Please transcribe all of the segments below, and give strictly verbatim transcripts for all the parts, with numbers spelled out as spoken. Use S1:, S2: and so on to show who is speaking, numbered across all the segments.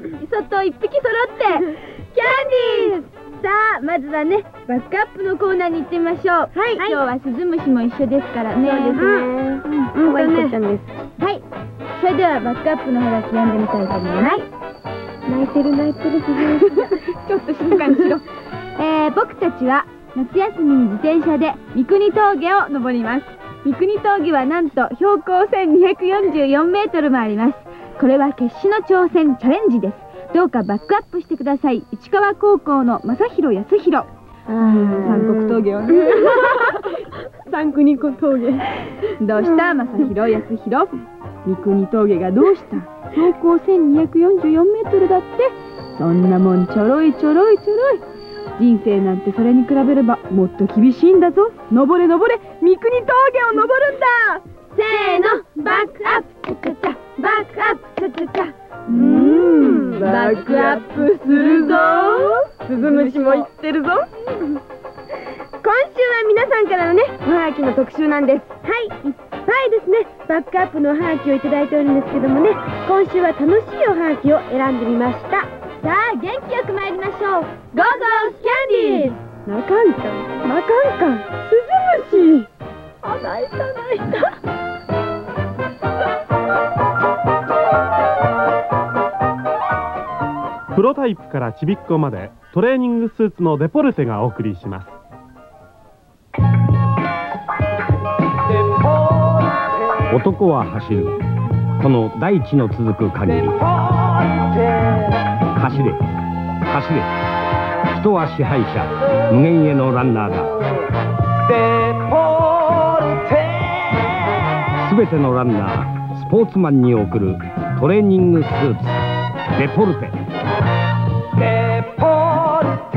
S1: 外一匹揃ってキャンディーズ。さあまずはねバックアップのコーナーに行ってみましょう。はい、今日はスズムシも一緒ですからね。そうですね。可愛い子ちゃんです。はい、それではバックアップのハガキ読んでみたいと思います。泣いてる泣いてるスズムシがちょっと静かにしろ。えー、僕たちは夏休みに自転車で三国峠を登ります。三国峠はなんと標高せんにひゃくよんじゅうよんメートルもあります。これは決死の挑戦チャレンジです。どうかバックアップしてください。市川高校の正弘康弘。三国峠をね。三国峠。どうした正弘康弘。三国峠がどうした。標高せんにひゃくよんじゅうよんメートルだって。そんなもんちょろいちょろいちょろい。人生なんてそれに比べればもっと厳しいんだぞ。登れ登れ三国峠を登るんだ。せーの、バックアップチャチャチャ、バックアップチャチャチャ。うーん、バックアップするぞ。スズムシも言ってるぞ。今週は皆さんからのねおはがきの特集なんです。はい、いっぱいですねバックアップのおはがきをいただいておるんですけどもね、今週は楽しいおはがきを選んでみました。さあ元気よく参りましょう。ゴーゴーキャンディーズ。泣かんか泣かんかスズムシ。あ、泣いた泣いた。
S2: プロタイプからちびっこまでトレーニングスーツのデポルテがお送りします。
S3: 男は走る、この大地の続く限り。走れ走れ、人は支配者、無限へのランナーだ。すべてのランナー、スポーツマンに送るトレーニングスーツデポルテ。デポルテ。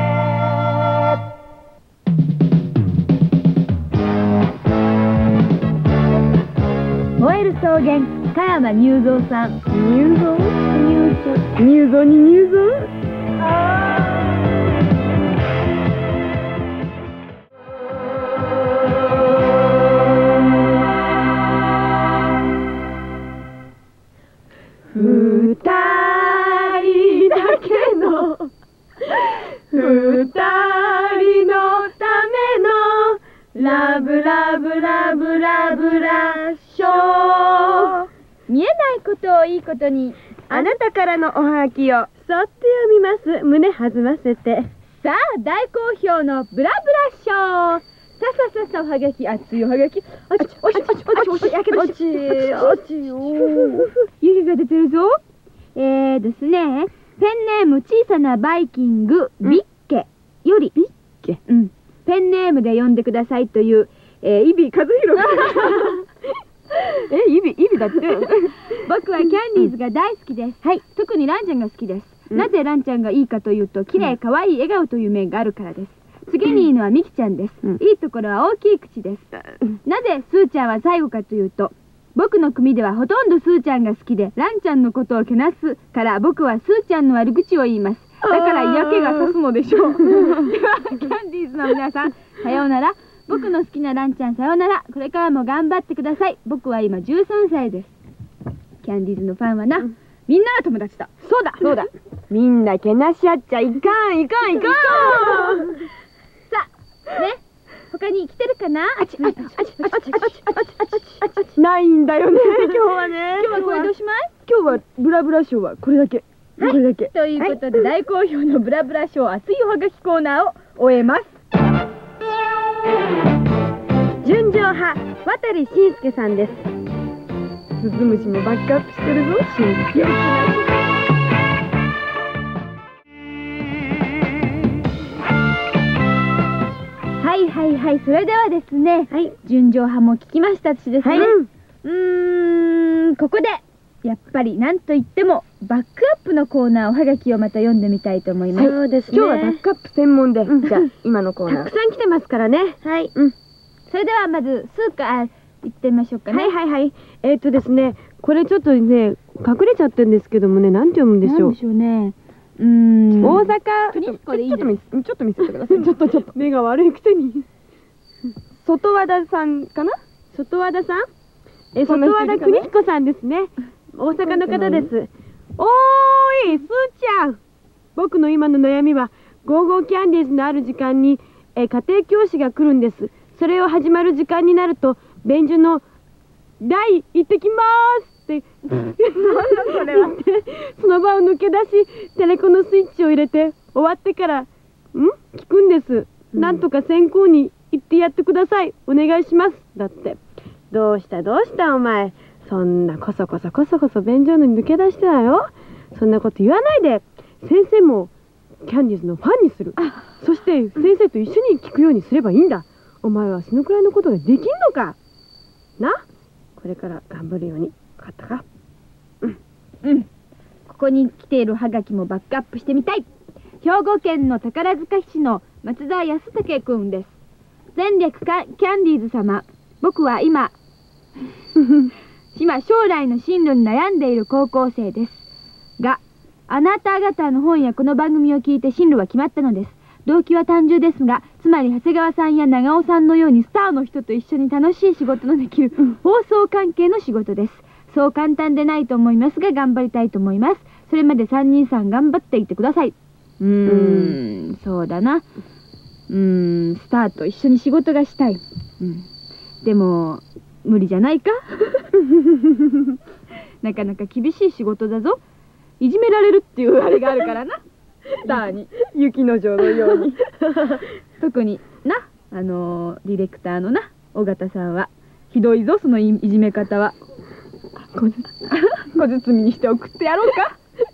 S1: 燃える草原、加山雄三さん。入蔵入蔵入蔵に入蔵。二人だけの二人のためのラブラブラブラブラショー。見えないことをいいことに、あなたからのおはがきをそっと読みます。胸弾ませて。さあ大好評のブラブラショー。ささささおはがき、熱いおはがき。あちおしおしおしおしやけどし。おちおちお。湯気が出てるぞ。えーですね、ペンネーム小さなバイキングビッケより、ビッケ、うん、ペンネームで呼んでくださいという、えー、イビ和弘え、イビ、イビだって僕はキャンディーズが大好きです。はい、特にランちゃんが好きです。うん、なぜランちゃんがいいかというと、綺麗可愛い笑顔という面があるからです。次にいいのはミキちゃんです。うん、いいところは大きい口です。なぜスーちゃんは最後かというと、僕の組ではほとんどスーちゃんが好きで、ランちゃんのことをけなすから僕はスーちゃんの悪口を言います。だから嫌気がさすのでしょう。ではキャンディーズの皆さん、さようなら。僕の好きなランちゃん、さようなら。これからも頑張ってください。僕は今じゅうさんさいです。キャンディーズのファンはな、うん、みんなが友達だ。そうだそうだ。みんなけなし合っちゃいかんいかんいかん。さあね、他に来てるかな。あちあちあちあちあちあちあちあちないんだよね。今日はね。今日はこれでおしまい。今日はブラブラショーはこれだけ。これだけ。ということで大好評のブラブラショー熱いおはがきコーナーを終えます。純情派渡慎介さんです。スズムシもバックアップしてるぞ。慎介。はいはいはい、それではですね、はい、純情派も聞きましたしですね、はい、うーん、ここでやっぱりなんといってもバックアップのコーナー、おはがきをまた読んでみたいと思います。そうですね、今日はバックアップ専門で、うん、じゃあ今のコーナーたくさん来てますからね。はい、うん、それではまずスーカー行ってみましょうかね。はいはいはい。えっとですね、これちょっとね隠れちゃってるんですけどもね、なんて読むんでしょう。なんでしょうね。うーん、大阪クリスコでいいです。ちょっと見せてください。ちょっとちょっと目が悪いくせに。外和田さんかな。外和田さん。え、外和田邦彦さんですね。大阪の方です。おー
S4: い、スーちゃん。僕の今の悩みは、ゴーゴーキャンディーズのある時間に、えー、家庭教師が来るんです。それを始まる時間になると、便所の、台行ってきまーすって、それはその場を抜け出し、テレコのスイッチを入れて、終わってから、ん聞くんです。うん、なんとか先行に行ってやってください。お願いします。だって。どうしたどうしたお前。そんなこそこそこそこそ便所に抜け出してたよ。そんなこと言わないで。先生もキャンディーズのファンにする。そして先生と一緒に聞くようにすればいいんだ。お前はそのくらいのことができんのか。な、これから頑張るように。分かったか。うん
S1: うんここに来ているハガキもバックアップしてみたい。兵庫県の宝塚市の松田康武くんです。前略かキャンディーズ様、僕は今今将来の進路に悩んでいる高校生ですが、あなた方の本やこの番組を聞いて進路は決まったのです。動機は単純ですが、つまり長谷川さんや長尾さんのようにスターの人と一緒に楽しい仕事のできる放送関係の仕事です。そう簡単でないと思いますが、頑張りたいと思います。それまでさんにんさん頑張っていってください。うーん、そうだな。うーん、スターと一緒に仕事がしたい。うん、でも、無理じゃないかなかなか厳しい仕事だぞ。いじめられるっていうあれがあるからな。スターに。雪の城のように。特にな、あのー、ディレクターのな、尾形さんは。ひどいぞ、そのいじめ方は。小包みにして送ってやろうか。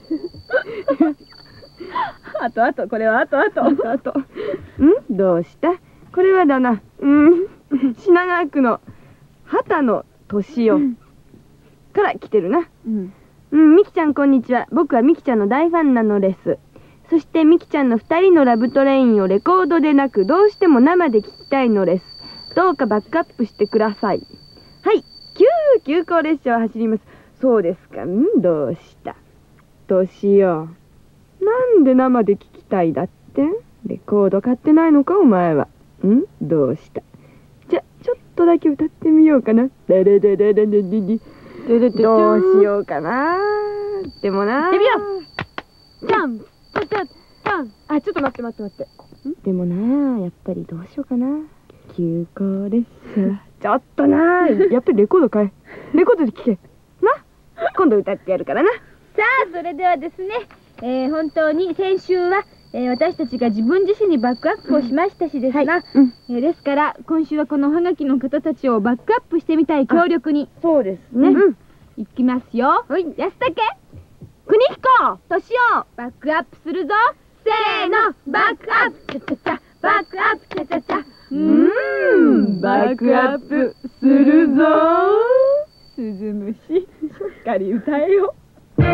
S1: あとあと、これはあとあと。あとあと。
S4: んどうした？これはだな。うん。品川区の畑野俊夫から来てるな。うん。うん、みきちゃんこんにちは。僕はみきちゃんの大ファンなのです。そしてみきちゃんのふたりのラブトレインをレコードでなく、どうしても生で聞きたいのです。どうかバックアップしてください。はい。キュー急行列車を走ります。そうですか。んどうした俊夫。なんで生で聞きたいだって？レコード買ってないのかお前は。んどうした？じゃ、ちょっとだけ歌ってみようかな。レレレレレレレレ。どうしようかな。でもな。
S1: デビュー。
S4: チャンチャチャチャン。あ、ちょっと待って待って待って。でもな、やっぱりどうしようかな。急行列車。ちょっとな、やっぱりレコード買え。レコードで聴け。な。今度歌ってやるからな。
S1: さあ、それではですね、えー、本当に先週は、えー、私たちが自分自身にバックアップをしましたしですが、うんはいうんえー、ですから今週はこのおはがきの方たちをバックアップしてみたい強力に。
S4: そうですね。
S1: うん、いきますよ。はい、安武、邦彦、俊夫、バックアップするぞ。せーの、バックアップ、チャチャチャ、バックアップ、チャチャチャ。うーん、バックアップするぞ。鈴虫、しっかり歌えよ。
S4: 二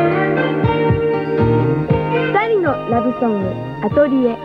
S4: 人のラブソング、アトリエ。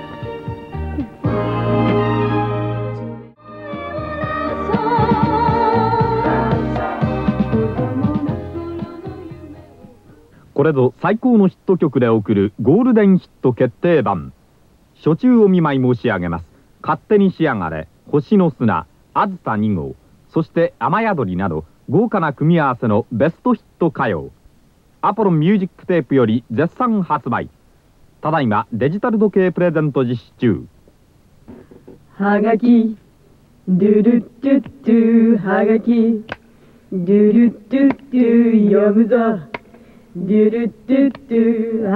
S3: これぞ最高のヒット曲で送るゴールデンヒット決定版。初中お見舞い申し上げます。勝手にしやがれ、星の砂、あずさに号、そして雨宿りなど豪華な組み合わせのベストヒット歌謡。アポロンミュージックテープより絶賛発売。ただいまデジタル時計プレゼント実施中。
S4: はがきドゥルッドゥッドゥ、はがきドゥルッドゥッドゥ、読むぞドゥルッドゥッドゥ、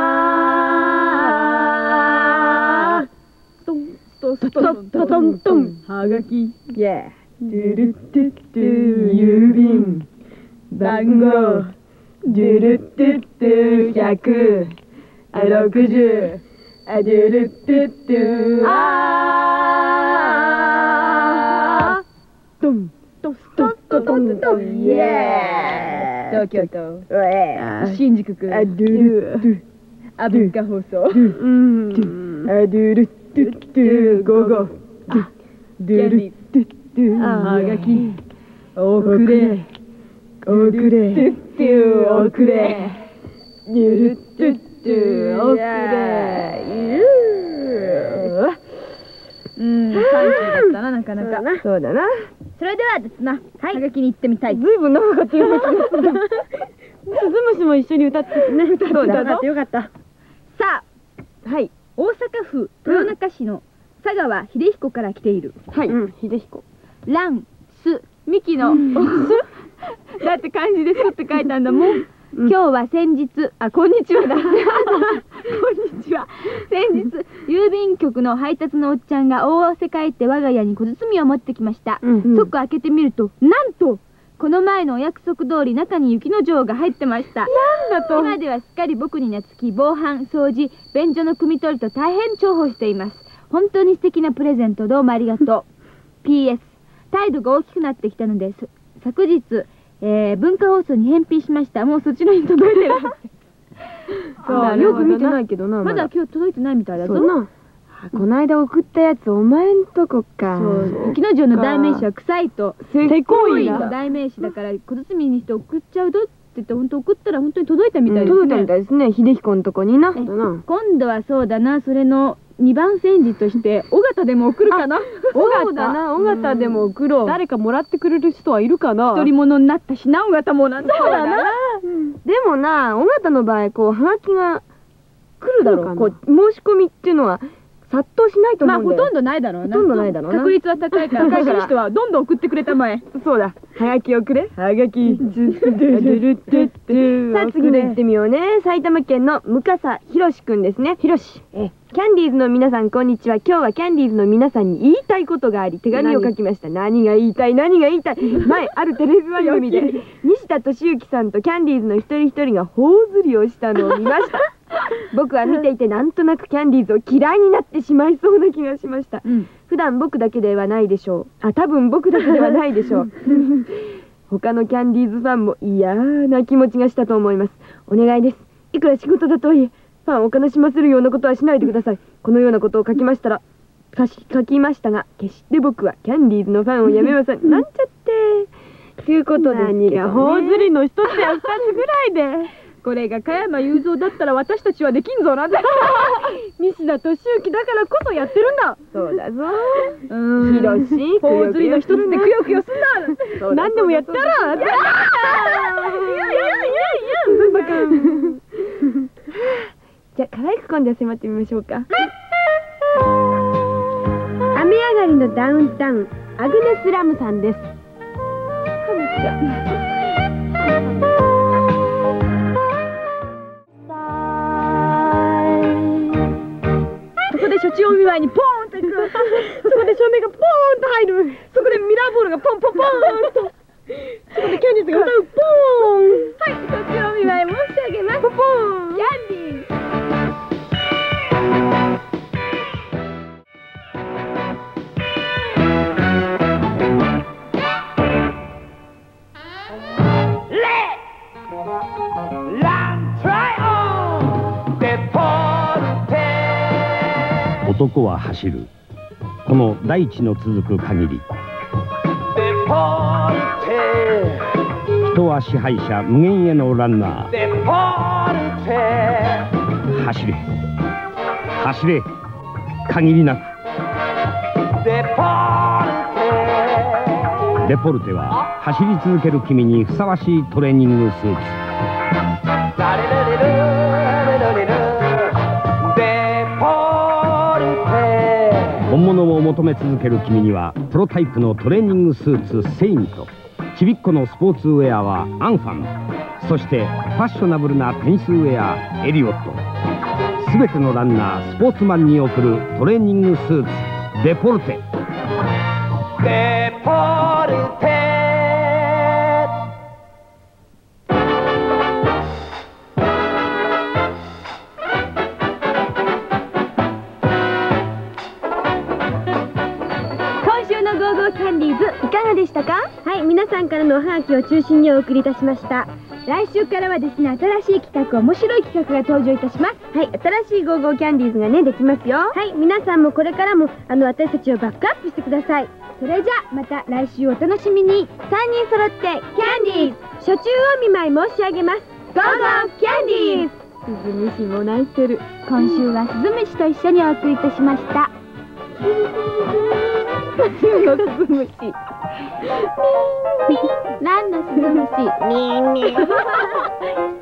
S4: あートントントントントントン、はがきドゥルッドゥッドゥ、郵便番号ドゥルッドゥッドゥ、ひゃくろくじゅう、あドゥルッドゥッドゥ、あートントントントントントン、イエーイ、
S1: 東京都
S4: 新
S1: 新宿区
S4: あドゥルッドゥ、
S1: ア文化放送。
S4: うんあドゥルッドゥッドゥ、ゴーゴードゥルッドゥッドゥ、はがき送れ送れドゥッドゥ、送れドゥルッドゥッドゥ、送れ。
S1: うん、緩急だったな、なかなか。
S4: そうだな。
S1: それではですな、はい、はがきに行ってみたい。
S4: ずいぶん長かったような気がする。 スズムシも一緒に歌ってね。歌ってたぞ。
S1: よかった。さあ、はい、大阪府豊中市の佐川秀彦から来ている。
S4: はい、秀彦。
S1: ランスミキのだって漢字ですって書いたんだもん。今日は先日、あ、こんにちはだ。こんにちは。先日、郵便局の配達のおっちゃんが大汗かいて我が家に小包を持ってきました。即開けてみると、なんとこの前のお約束通り中に雪の女王が入ってました。なんだと。今ではすっかり僕に懐き、防犯、掃除、便所の汲み取りと大変重宝しています。本当に素敵なプレゼントどうもありがとう。ピーエス 態度が大きくなってきたのです。昨日、えー、文化放送に返品しました。もうそっちのに届いてる。
S4: そう、よく見てないけどな。
S1: まだ今日届いてないみたいだぞ。
S4: この間送ったやつお前んとこか。
S1: そう、雪の女王の代名詞は臭いとせこいの代名詞だから小包にして送っちゃうぞって言って本当送ったら本当に届いたみたいですね。
S4: 届いたみたいですね。秀彦のとこにな。
S1: 今度はそうだな、それのにばん煎じとして尾形でも送るかな。
S4: そうだな、尾形でも送ろう。誰かもらってくれる人はいるかな。
S1: 独り者になったしな、尾形もなんだ。そうだな。
S4: でもな、尾形の場合こうはがきが来るだろう。こう申し込みっていうのは殺到しないと思うんだよ。
S1: まあほとんどないだろうな。
S4: ほとんどないだろうな。
S1: 確率は高いから、高いから人はどんどん送ってくれたまえ。
S4: そうだ。はがきをくれ。はがき。さあ次に行ってみようね。埼玉県の向笠ひろしくんですね。ひろし。え、キャンディーズの皆さんこんにちは。今日はキャンディーズの皆さんに言いたいことがあり手紙を書きました。何が言いたい何が言いたい。前あるテレビ番組で西田敏行さんとキャンディーズの一人一人が頬ずりをしたのを見ました。僕は見ていてなんとなくキャンディーズを嫌いになってしまいそうな気がしました。うん、普段僕だけではないでしょう。あ、多分僕だけではないでしょう。他のキャンディーズファンも嫌な気持ちがしたと思います。お願いです。いくら仕事だとはいえファンを悲しませるようなことはしないでください。このようなことを書きましたら書きましたが決して僕はキャンディーズのファンをやめません。なんちゃってということで、何が頬ずりの一つや二つぐらいで
S1: これが加山雄三だったら私たちはできんぞなんだ。西田敏行だからこそやってるんだ。
S4: そうだぞ。
S1: うん。広し。頬ずりの一つでくよくよすんだ。
S4: 何でもやったら。いやいやいやいやいや。じゃあ可愛く今度は迫ってみましょうか。雨上がりのダウンタウンアグネス・ラムさんです。ハムちゃん。
S1: そこで処置お見舞いにポーンと行く。そこで照明がポーンと入る。そこでミラーボールがポンポンポーンと。そこでキャンディーズが歌うポーン。はい、処置お見舞い申し上げます。ポポーン。キャンディーズ。
S5: 男は走る。この大地の続く限り人は支配者無限へのランナー。走れ走れ限りなく。デポルテは走り続ける君にふさわしいトレーニングスーツ。本物を求め続ける君にはプロタイプのトレーニングスーツセイント、ちびっこのスポーツウェアはアンファン、そしてファッショナブルなテニスウェアエリオット。全てのランナースポーツマンに送るトレーニングスーツデポルテ。デポルテ。
S4: キャンディーズいかがでしたか？はい、皆さんからのおはがきを中心にお送りいたしました。
S1: 来週からはですね、新しい企画、面白い企画が登場いたします。
S4: はい、新しいゴーゴーキャンディーズがね、できますよ。はい、皆さんもこれからもあの私たちをバックアップしてください。
S1: それじゃあまた来週お楽しみに。
S4: さんにん揃ってキャンディーズ初中お見舞い申し上げます。
S1: ゴーゴーキャンディーズ。
S4: スズムシも泣いてる。
S1: 今週はスズムシと一緒にお送りいたしました。 中国スズムシ。何のスズムシ？